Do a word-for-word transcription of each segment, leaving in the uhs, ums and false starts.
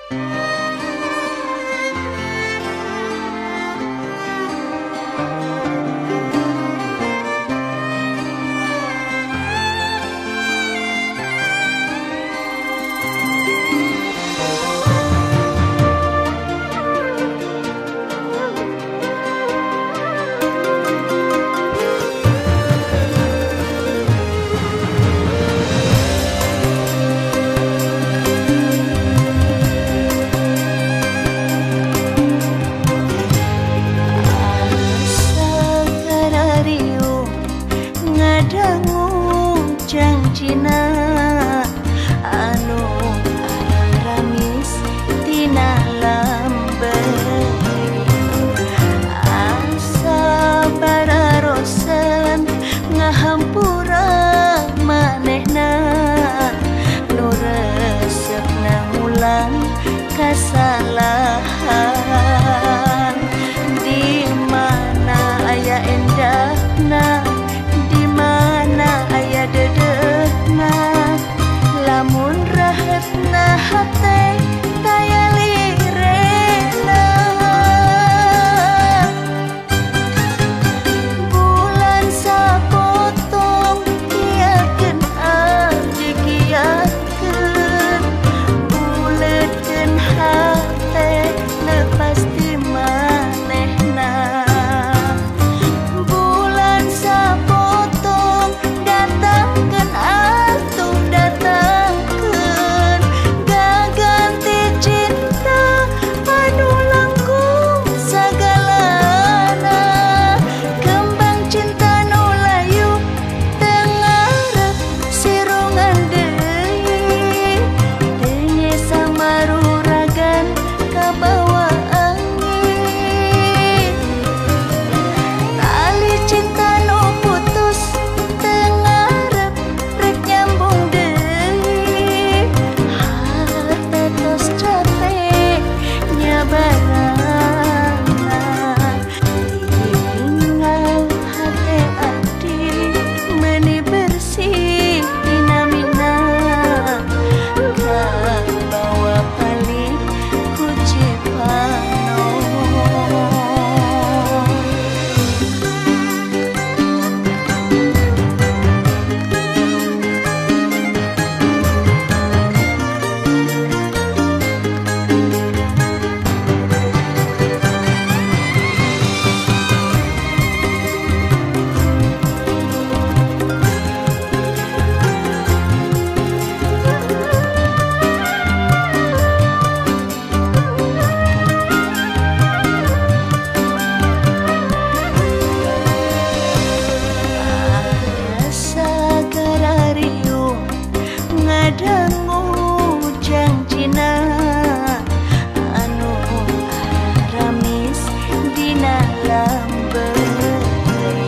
Kesalahan di mana aya endahna, di mana aya dedehna, lamun rahatna hate daya lirena. Bulan sapotong kiakeun abdi kiakeun, buleutkeun hate lepas di manehna. Bulan sapotong datangkeun atuh datangkeun, gaganti cinta anu langkung sagalana. Kembang cinta nu layu teu ngarep sirungan deui, teu nya samaruragan kabawa angin. Tali cinta nu putus teu ngarep rek nyambung deui, hate tos capek nya barangan. Tinggal hate abdi meuni bersih dina-mina, kabawa balik ku Cipanon. Asa garariung ngadangu janjina anu aramis dina lambeui.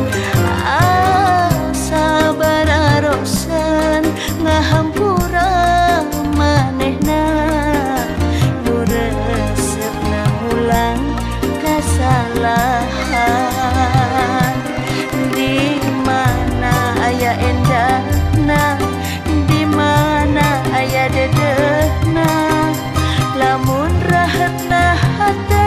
Asa bararosan ngahampura manehna, nu resepna ngulang kasalahan. Di mana aya endahna, di mana aya dedehna, lamun rahatna hate